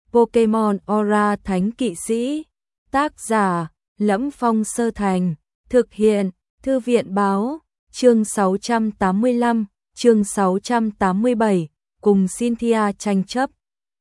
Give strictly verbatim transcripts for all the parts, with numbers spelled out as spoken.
Pokemon Aura Thánh Kỵ Sĩ. Tác giả: Lẫm Phong Sơ Thành. Thực hiện: Thư viện báo. Chương sáu trăm tám mươi lăm, chương sáu trăm tám mươi bảy, cùng Cynthia tranh chấp.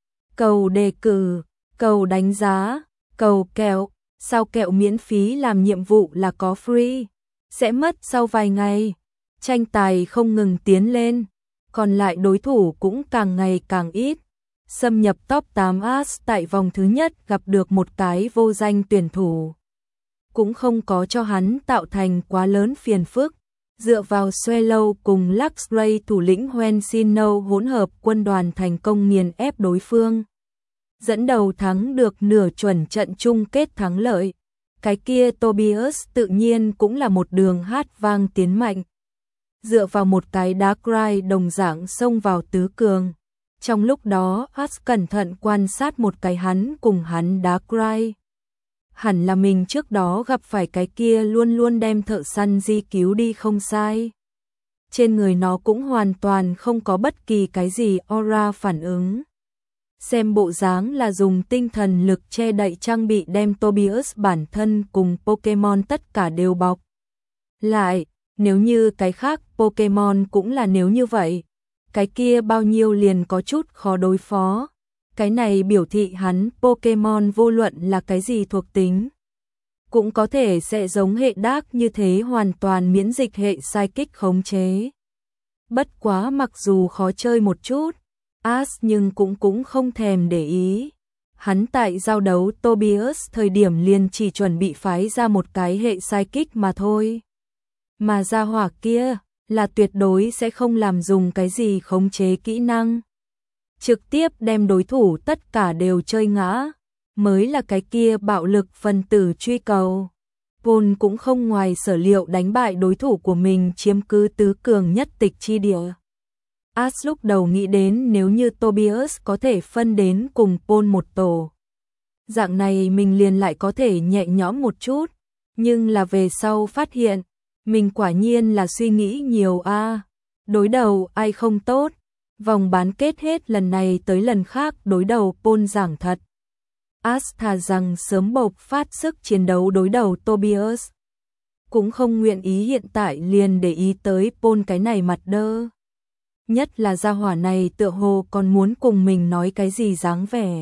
Cầu đề cử, cầu đánh giá, cầu kẹo, sao kẹo miễn phí làm nhiệm vụ là có free, sẽ mất sau vài ngày. Tranh tài không ngừng tiến lên, còn lại đối thủ cũng càng ngày càng ít. Xâm nhập top tám As tại vòng thứ nhất gặp được một cái vô danh tuyển thủ, cũng không có cho hắn tạo thành quá lớn phiền phức. Dựa vào Swallow cùng Luxray thủ lĩnh Hoensino hỗn hợp quân đoàn thành công nghiền ép đối phương, dẫn đầu thắng được nửa chuẩn trận chung kết thắng lợi. Cái kia Tobias tự nhiên cũng là một đường hát vang tiến mạnh. Dựa vào một cái Darkrai đồng dạng xông vào tứ cường. Trong lúc đó As cẩn thận quan sát một cái hắn cùng hắn Darkrai. Hẳn là mình trước đó gặp phải cái kia luôn luôn đem thợ săn di cứu đi không sai. Trên người nó cũng hoàn toàn không có bất kỳ cái gì aura phản ứng. Xem bộ dáng là dùng tinh thần lực che đậy trang bị đem Tobias bản thân cùng Pokemon tất cả đều bọc lại. Nếu như cái khác Pokemon cũng là nếu như vậy, cái kia bao nhiêu liền có chút khó đối phó. Cái này biểu thị hắn Pokemon vô luận là cái gì thuộc tính, cũng có thể sẽ giống hệ Dark như thế hoàn toàn miễn dịch hệ Psychic khống chế. Bất quá mặc dù khó chơi một chút, As nhưng cũng cũng không thèm để ý. Hắn tại giao đấu Tobias thời điểm liền chỉ chuẩn bị phái ra một cái hệ Psychic mà thôi. Mà gia hỏa kia là tuyệt đối sẽ không làm dùng cái gì khống chế kỹ năng. Trực tiếp đem đối thủ tất cả đều chơi ngã, mới là cái kia bạo lực phân tử truy cầu. Paul cũng không ngoài sở liệu đánh bại đối thủ của mình, chiếm cứ tứ cường nhất tịch chi địa. As lúc đầu nghĩ đến nếu như Tobias có thể phân đến cùng Paul một tổ, dạng này mình liền lại có thể nhẹ nhõm một chút, nhưng là về sau phát hiện, mình quả nhiên là suy nghĩ nhiều a. À. Đối đầu ai không tốt, vòng bán kết hết lần này tới lần khác đối đầu Paul giảng thật. As thà rằng sớm bộc phát sức chiến đấu đối đầu Tobias, cũng không nguyện ý hiện tại liền để ý tới Paul cái này mặt đơ. Nhất là gia hỏa này tựa hồ còn muốn cùng mình nói cái gì dáng vẻ.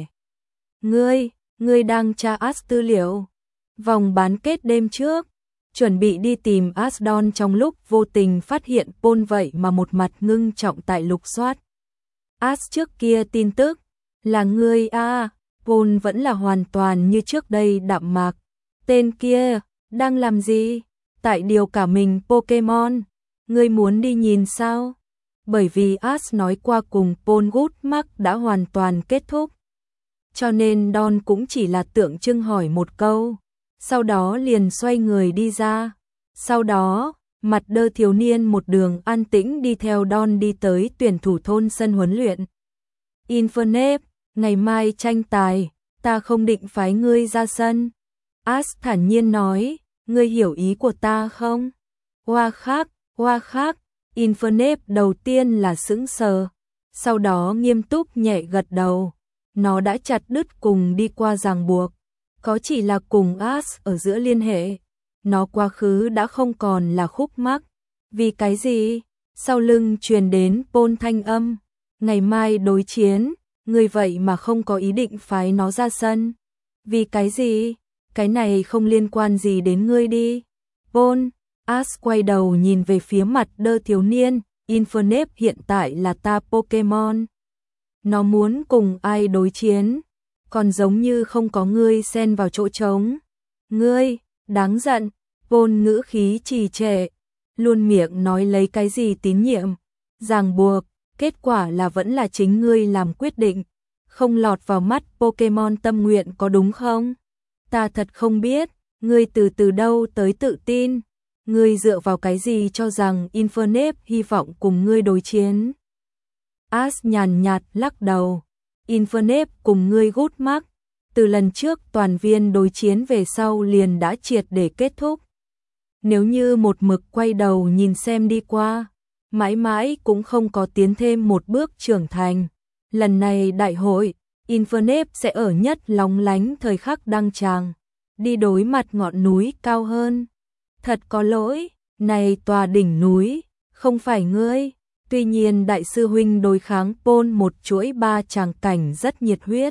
Ngươi, ngươi đang tra As tư liệu. Vòng bán kết đêm trước, chuẩn bị đi tìm Asdon trong lúc vô tình phát hiện Paul vậy mà một mặt ngưng trọng tại lục soát. As trước kia tin tức, là ngươi a. À, Paul vẫn là hoàn toàn như trước đây đạm mạc. Tên kia, đang làm gì? Tại điều cả mình Pokemon, ngươi muốn đi nhìn sao? Bởi vì As nói qua cùng Paul Goodmark đã hoàn toàn kết thúc. Cho nên Don cũng chỉ là tượng trưng hỏi một câu, sau đó liền xoay người đi ra. Sau đó, mặt đơ thiếu niên một đường an tĩnh đi theo Don đi tới tuyển thủ thôn sân huấn luyện. Infernape, ngày mai tranh tài, ta không định phái ngươi ra sân. As thản nhiên nói, ngươi hiểu ý của ta không? Hoa khác, hoa khác. Infernape đầu tiên là sững sờ, sau đó nghiêm túc nhẹ gật đầu. Nó đã chặt đứt cùng đi qua ràng buộc, có chỉ là cùng As ở giữa liên hệ. Nó quá khứ đã không còn là khúc mắc. Vì cái gì? Sau lưng truyền đến Paul thanh âm. Ngày mai đối chiến, ngươi vậy mà không có ý định phái nó ra sân. Vì cái gì? Cái này không liên quan gì đến ngươi đi. Paul, As quay đầu nhìn về phía mặt đơ thiếu niên. Infernape hiện tại là ta Pokemon. Nó muốn cùng ai đối chiến, còn giống như không có ngươi xen vào chỗ trống. Ngươi, đáng giận. Paul ngữ khí trì trệ, luôn miệng nói lấy cái gì tín nhiệm, ràng buộc, kết quả là vẫn là chính ngươi làm quyết định, không lọt vào mắt Pokemon tâm nguyện có đúng không? Ta thật không biết, ngươi từ từ đâu tới tự tin, ngươi dựa vào cái gì cho rằng Infernape hy vọng cùng ngươi đối chiến? As nhàn nhạt lắc đầu, Infernape cùng ngươi Goodmark, từ lần trước toàn viên đối chiến về sau liền đã triệt để kết thúc. Nếu như một mực quay đầu nhìn xem đi qua, mãi mãi cũng không có tiến thêm một bước trưởng thành. Lần này đại hội, Infernape sẽ ở nhất lóng lánh thời khắc đăng tràng, đi đối mặt ngọn núi cao hơn. Thật có lỗi, này tòa đỉnh núi, không phải ngươi. Tuy nhiên đại sư huynh đối kháng Paul một chuỗi ba tràng cảnh rất nhiệt huyết.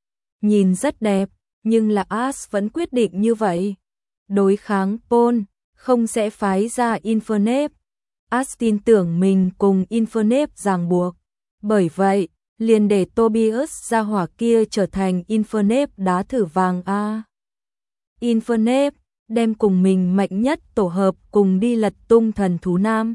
Nhìn rất đẹp, nhưng là Ash vẫn quyết định như vậy. Đối kháng Paul, không sẽ phái ra Infernape. Ash tin tưởng mình cùng Infernape ràng buộc. Bởi vậy, liền để Tobias ra hỏa kia trở thành Infernape đá thử vàng a. Infernape đem cùng mình mạnh nhất tổ hợp cùng đi lật tung thần thú nam.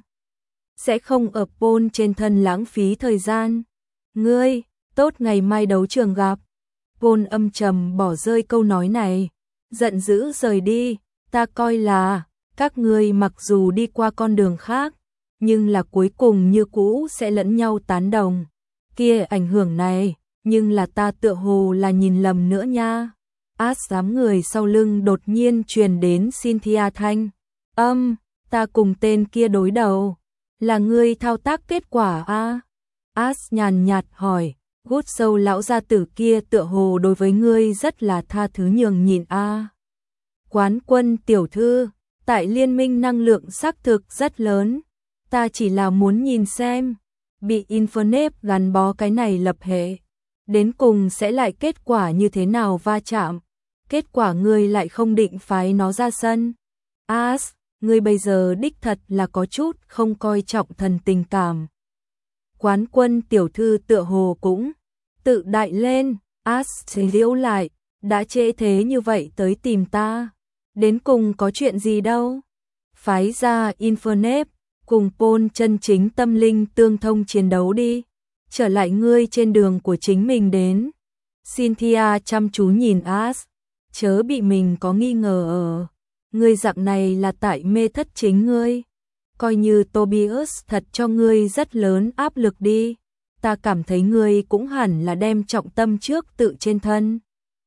Sẽ không ở Paul trên thân lãng phí thời gian. Ngươi, tốt ngày mai đấu trường gặp. Paul âm trầm bỏ rơi câu nói này, giận dữ rời đi. Ta coi là, các ngươi mặc dù đi qua con đường khác, nhưng là cuối cùng như cũ sẽ lẫn nhau tán đồng. Kia ảnh hưởng này, nhưng là ta tựa hồ là nhìn lầm nữa nha. Ash đám người sau lưng đột nhiên truyền đến Cynthia thanh. Âm, ta cùng tên kia đối đầu. Là ngươi thao tác kết quả a? Ash nhàn nhạt hỏi. Gút sâu lão gia tử kia tựa hồ đối với ngươi rất là tha thứ nhường nhịn a. Quán quân tiểu thư, tại liên minh năng lượng xác thực rất lớn. Ta chỉ là muốn nhìn xem, bị Infernape gắn bó cái này lập hệ, đến cùng sẽ lại kết quả như thế nào va chạm. Kết quả ngươi lại không định phái nó ra sân. Ash, ngươi bây giờ đích thật là có chút không coi trọng thần tình cảm. Quán quân tiểu thư tựa hồ cũng tự đại lên. Ash liễu lại, đã trễ thế như vậy tới tìm ta, đến cùng có chuyện gì đâu. Phái ra Infernape, cùng Paul chân chính tâm linh tương thông chiến đấu đi. Trở lại ngươi trên đường của chính mình đến. Cynthia chăm chú nhìn Ash, chớ bị mình có nghi ngờ ở. Ngươi dạng này là tại mê thất chính ngươi. Coi như Tobias thật cho ngươi rất lớn áp lực đi. Ta cảm thấy ngươi cũng hẳn là đem trọng tâm trước tự trên thân.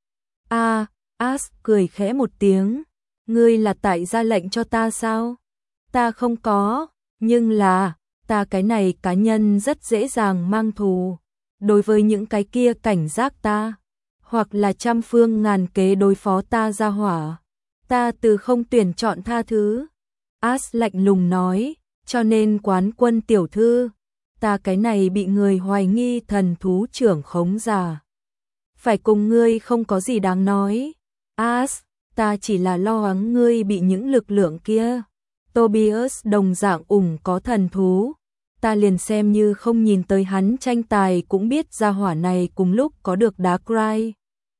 A, à, Ash cười khẽ một tiếng. Ngươi là tại ra lệnh cho ta sao? Ta không có, nhưng là, ta cái này cá nhân rất dễ dàng mang thù. Đối với những cái kia cảnh giác ta, hoặc là trăm phương ngàn kế đối phó ta ra hỏa, ta từ không tuyển chọn tha thứ. Ash lạnh lùng nói, cho nên quán quân tiểu thư, ta cái này bị người hoài nghi thần thú trưởng khống giả. Phải cùng ngươi không có gì đáng nói. Ash, ta chỉ là lo lắng ngươi bị những lực lượng kia. Tobias đồng dạng ủng có thần thú. Ta liền xem như không nhìn tới hắn tranh tài cũng biết ra hỏa này cùng lúc có được Darkrai,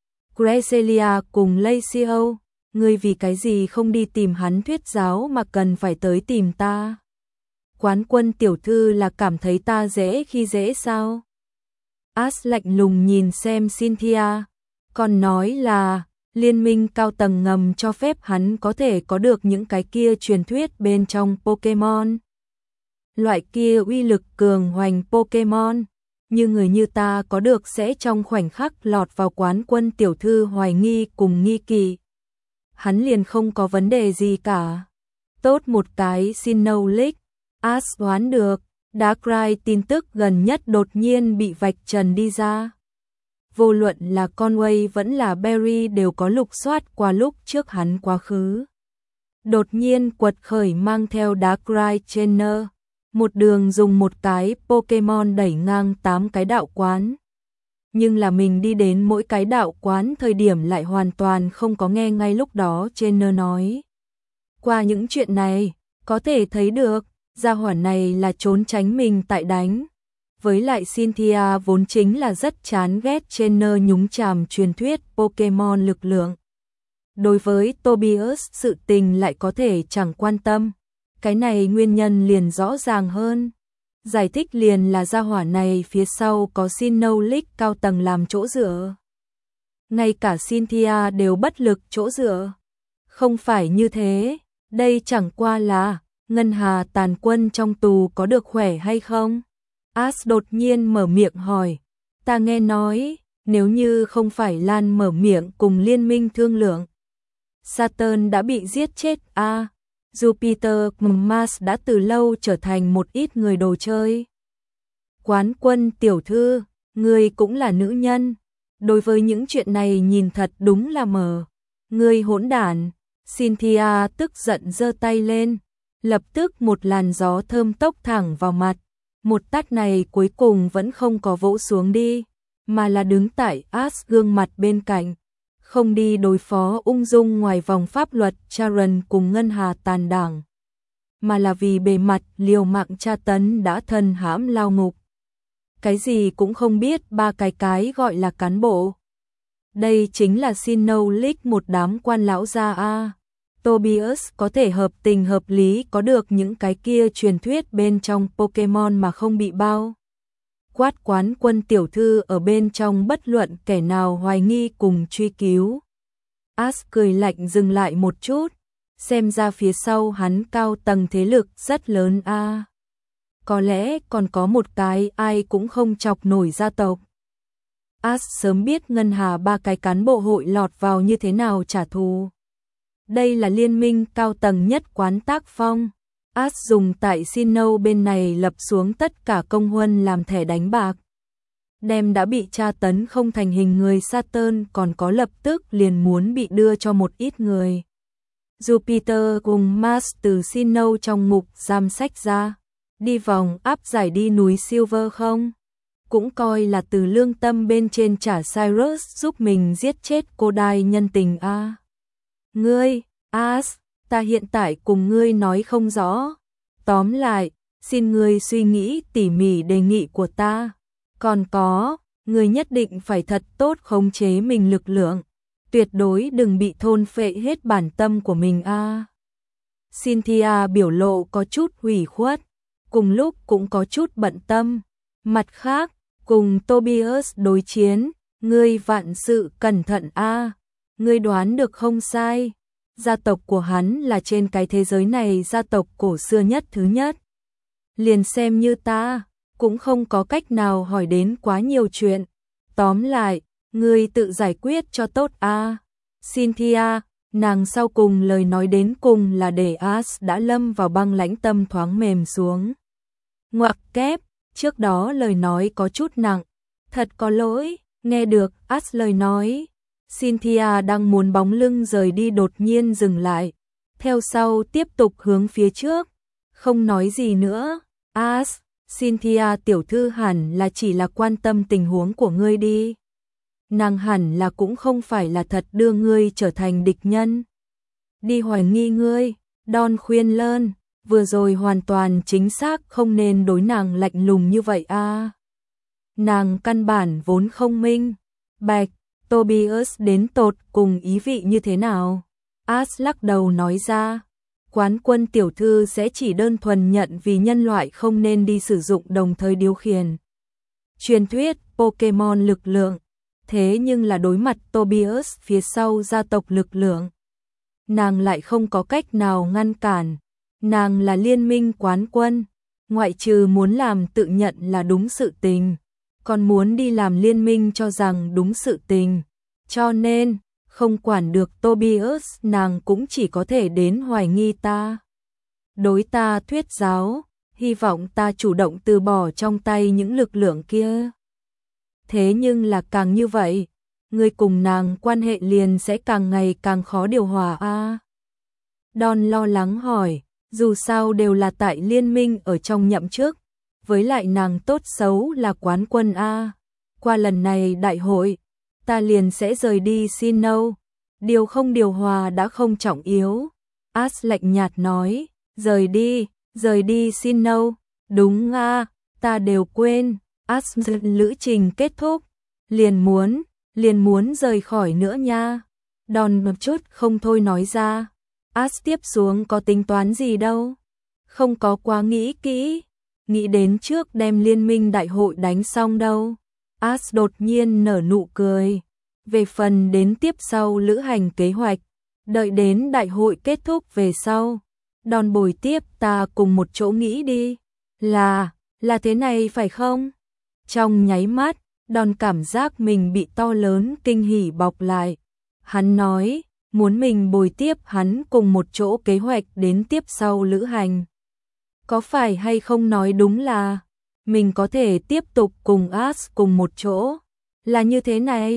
Cresselia cùng Lacio. Ngươi vì cái gì không đi tìm hắn thuyết giáo mà cần phải tới tìm ta? Quán quân tiểu thư là cảm thấy ta dễ khi dễ sao? Ash lạnh lùng nhìn xem Cynthia, còn nói là liên minh cao tầng ngầm cho phép hắn có thể có được những cái kia truyền thuyết bên trong Pokemon. Loại kia uy lực cường hoành Pokemon, như người như ta có được sẽ trong khoảnh khắc lọt vào quán quân tiểu thư hoài nghi cùng nghi kỵ. Hắn liền không có vấn đề gì cả. Tốt một cái Sinnoh League, Ash đoán được, Darkrai tin tức gần nhất đột nhiên bị vạch trần đi ra. Vô luận là Conway vẫn là Barry đều có lục soát qua lúc trước hắn quá khứ. Đột nhiên quật khởi mang theo Darkrai Trainer, một đường dùng một cái Pokemon đẩy ngang tám cái đạo quán. Nhưng là mình đi đến mỗi cái đạo quán thời điểm lại hoàn toàn không có nghe ngay lúc đó Trainer nói. Qua những chuyện này, có thể thấy được, gia hỏa này là trốn tránh mình tại đánh. Với lại Cynthia vốn chính là rất chán ghét Trainer nhúng chàm truyền thuyết Pokemon lực lượng. Đối với Tobias sự tình lại có thể chẳng quan tâm. Cái này nguyên nhân liền rõ ràng hơn. Giải thích liền là gia hỏa này phía sau có Sinnoh League cao tầng làm chỗ dựa. Ngay cả Cynthia đều bất lực chỗ dựa. Không phải như thế, đây chẳng qua là Ngân Hà tàn quân trong tù có được khỏe hay không? Ash đột nhiên mở miệng hỏi. Ta nghe nói, nếu như không phải Lan mở miệng cùng liên minh thương lượng, Saturn đã bị giết chết a. À, Jupiter Mars đã từ lâu trở thành một ít người đồ chơi. Quán quân tiểu thư, ngươi cũng là nữ nhân. Đối với những chuyện này nhìn thật đúng là mờ. Ngươi hỗn đản. Cynthia tức giận giơ tay lên, lập tức một làn gió thơm tốc thẳng vào mặt. Một tát này cuối cùng vẫn không có vỗ xuống đi, mà là đứng tại Ash gương mặt bên cạnh. Không đi đối phó ung dung ngoài vòng pháp luật Sharon cùng Ngân Hà tàn đảng, mà là vì bề mặt liều mạng tra tấn đã thân hãm lao ngục. Cái gì cũng không biết ba cái cái gọi là cán bộ. Đây chính là Sinnoh League, một đám quan lão gia a. Tobias có thể hợp tình hợp lý có được những cái kia truyền thuyết bên trong Pokemon mà không bị bao quát quán quân tiểu thư ở bên trong, bất luận kẻ nào hoài nghi cùng truy cứu. Ash cười lạnh dừng lại một chút, xem ra phía sau hắn cao tầng thế lực rất lớn a. À. Có lẽ còn có một cái ai cũng không chọc nổi gia tộc. Ash sớm biết Ngân Hà ba cái cán bộ hội lọt vào như thế nào trả thù. Đây là liên minh cao tầng nhất quán tác phong. Ash dùng tại Sinnoh bên này lập xuống tất cả công huân làm thẻ đánh bạc. Đem đã bị tra tấn không thành hình người Saturn còn có lập tức liền muốn bị đưa cho một ít người. Jupiter cùng Mars từ Sinnoh trong ngục giam sách ra, đi vòng áp giải đi núi Silver không? Cũng coi là từ lương tâm bên trên trả Cyrus giúp mình giết chết cô đai nhân tình a. À. Ngươi, Ash, ta hiện tại cùng ngươi nói không rõ. Tóm lại, xin ngươi suy nghĩ tỉ mỉ đề nghị của ta. Còn có, ngươi nhất định phải thật tốt khống chế mình lực lượng. Tuyệt đối đừng bị thôn phệ hết bản tâm của mình a. À. Cynthia biểu lộ có chút hủy khuất, cùng lúc cũng có chút bận tâm. Mặt khác, cùng Tobias đối chiến, ngươi vạn sự cẩn thận a. À. Ngươi đoán được không sai. Gia tộc của hắn là trên cái thế giới này gia tộc cổ xưa nhất thứ nhất. Liền xem như ta, cũng không có cách nào hỏi đến quá nhiều chuyện. Tóm lại, ngươi tự giải quyết cho tốt a. À. Cynthia, nàng sau cùng lời nói đến cùng là để Ash đã lâm vào băng lãnh tâm thoáng mềm xuống. Ngoặc kép, trước đó lời nói có chút nặng. Thật có lỗi, nghe được Ash lời nói. Cynthia đang muốn bóng lưng rời đi đột nhiên dừng lại, theo sau tiếp tục hướng phía trước, không nói gì nữa. Ash, Cynthia tiểu thư hẳn là chỉ là quan tâm tình huống của ngươi đi. Nàng hẳn là cũng không phải là thật đưa ngươi trở thành địch nhân. Đi hoài nghi ngươi, Don khuyên lơn, vừa rồi hoàn toàn chính xác không nên đối nàng lạnh lùng như vậy a. À. Nàng căn bản vốn không minh bạch. Tobias đến tột cùng ý vị như thế nào? Ash lắc đầu nói ra, quán quân tiểu thư sẽ chỉ đơn thuần nhận vì nhân loại không nên đi sử dụng đồng thời điều khiển truyền thuyết Pokemon lực lượng. Thế nhưng là đối mặt Tobias phía sau gia tộc lực lượng, nàng lại không có cách nào ngăn cản. Nàng là liên minh quán quân, ngoại trừ muốn làm tự nhận là đúng sự tình, còn muốn đi làm liên minh cho rằng đúng sự tình. Cho nên, không quản được Tobias, nàng cũng chỉ có thể đến hoài nghi ta. Đối ta thuyết giáo, hy vọng ta chủ động từ bỏ trong tay những lực lượng kia. Thế nhưng là càng như vậy, người cùng nàng quan hệ liền sẽ càng ngày càng khó điều hòa a. À. Don lo lắng hỏi, dù sao đều là tại liên minh ở trong nhậm chức. Với lại nàng tốt xấu là quán quân a. Qua lần này đại hội, ta liền sẽ rời đi Sinnoh. Điều không điều hòa đã không trọng yếu. Ash lạnh nhạt nói, rời đi, rời đi Sinnoh. Đúng a, ta đều quên. Ash lữ trình kết thúc, liền muốn, liền muốn rời khỏi nữa nha. Don một chút không thôi nói ra. Ash tiếp xuống có tính toán gì đâu. Không có quá nghĩ kỹ. Nghĩ đến trước đem liên minh đại hội đánh xong đâu. Ash đột nhiên nở nụ cười. Về phần đến tiếp sau lữ hành kế hoạch, đợi đến đại hội kết thúc về sau, Don bồi tiếp ta cùng một chỗ nghĩ đi. Là, là thế này phải không? Trong nháy mắt, Don cảm giác mình bị to lớn kinh hỉ bọc lại. Hắn nói, muốn mình bồi tiếp hắn cùng một chỗ kế hoạch đến tiếp sau lữ hành. Có phải hay không nói đúng là mình có thể tiếp tục cùng Ash cùng một chỗ? Là như thế này.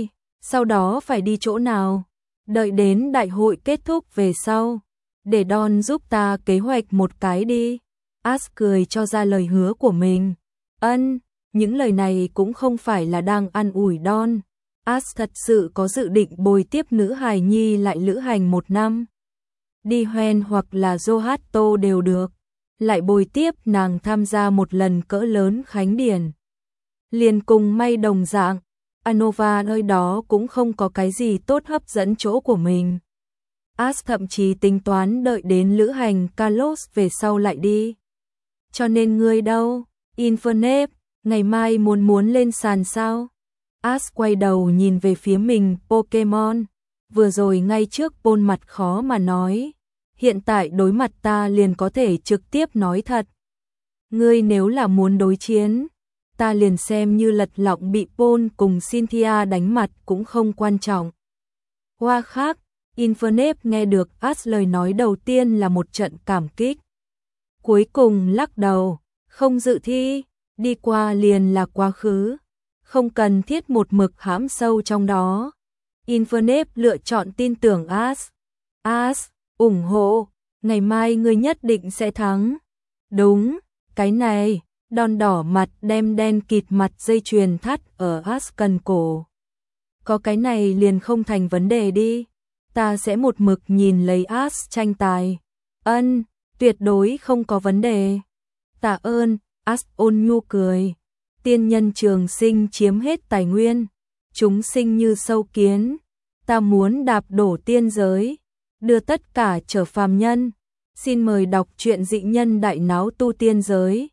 Sau đó phải đi chỗ nào? Đợi đến đại hội kết thúc về sau. Để Don giúp ta kế hoạch một cái đi. Ash cười cho ra lời hứa của mình. Ân, những lời này cũng không phải là đang an ủi Don. Ash thật sự có dự định bồi tiếp nữ hài nhi lại lữ hành một năm. Đi Hoen hoặc là Johatto đều được. Lại bồi tiếp nàng tham gia một lần cỡ lớn khánh điển. Liền cùng may đồng dạng, Anova nơi đó cũng không có cái gì tốt hấp dẫn chỗ của mình. Ash thậm chí tính toán đợi đến lữ hành Kalos về sau lại đi. Cho nên ngươi đâu? Infernape, ngày mai muốn muốn lên sàn sao? Ash quay đầu nhìn về phía mình Pokemon. Vừa rồi ngay trước Pôn mặt khó mà nói. Hiện tại đối mặt ta liền có thể trực tiếp nói thật. Ngươi nếu là muốn đối chiến, ta liền xem như lật lọng bị Pôn cùng Cynthia đánh mặt cũng không quan trọng. Hoa khác, Infernape nghe được Ash lời nói đầu tiên là một trận cảm kích. Cuối cùng lắc đầu, không dự thi, đi qua liền là quá khứ. Không cần thiết một mực hãm sâu trong đó. Infernape lựa chọn tin tưởng Ash. Ash, ủng hộ, ngày mai ngươi nhất định sẽ thắng. Đúng, cái này, Don đỏ mặt đem đen kịt mặt dây chuyền thắt ở Ash cần cổ. Có cái này liền không thành vấn đề đi. Ta sẽ một mực nhìn lấy Ash tranh tài. Ân, tuyệt đối không có vấn đề. Tạ ơn, Ash ôn nhu cười. Tiên nhân trường sinh chiếm hết tài nguyên. Chúng sinh như sâu kiến. Ta muốn đạp đổ tiên giới. Đưa tất cả trở phàm nhân. Xin mời đọc truyện Dị Nhân Đại Náo Tu Tiên Giới.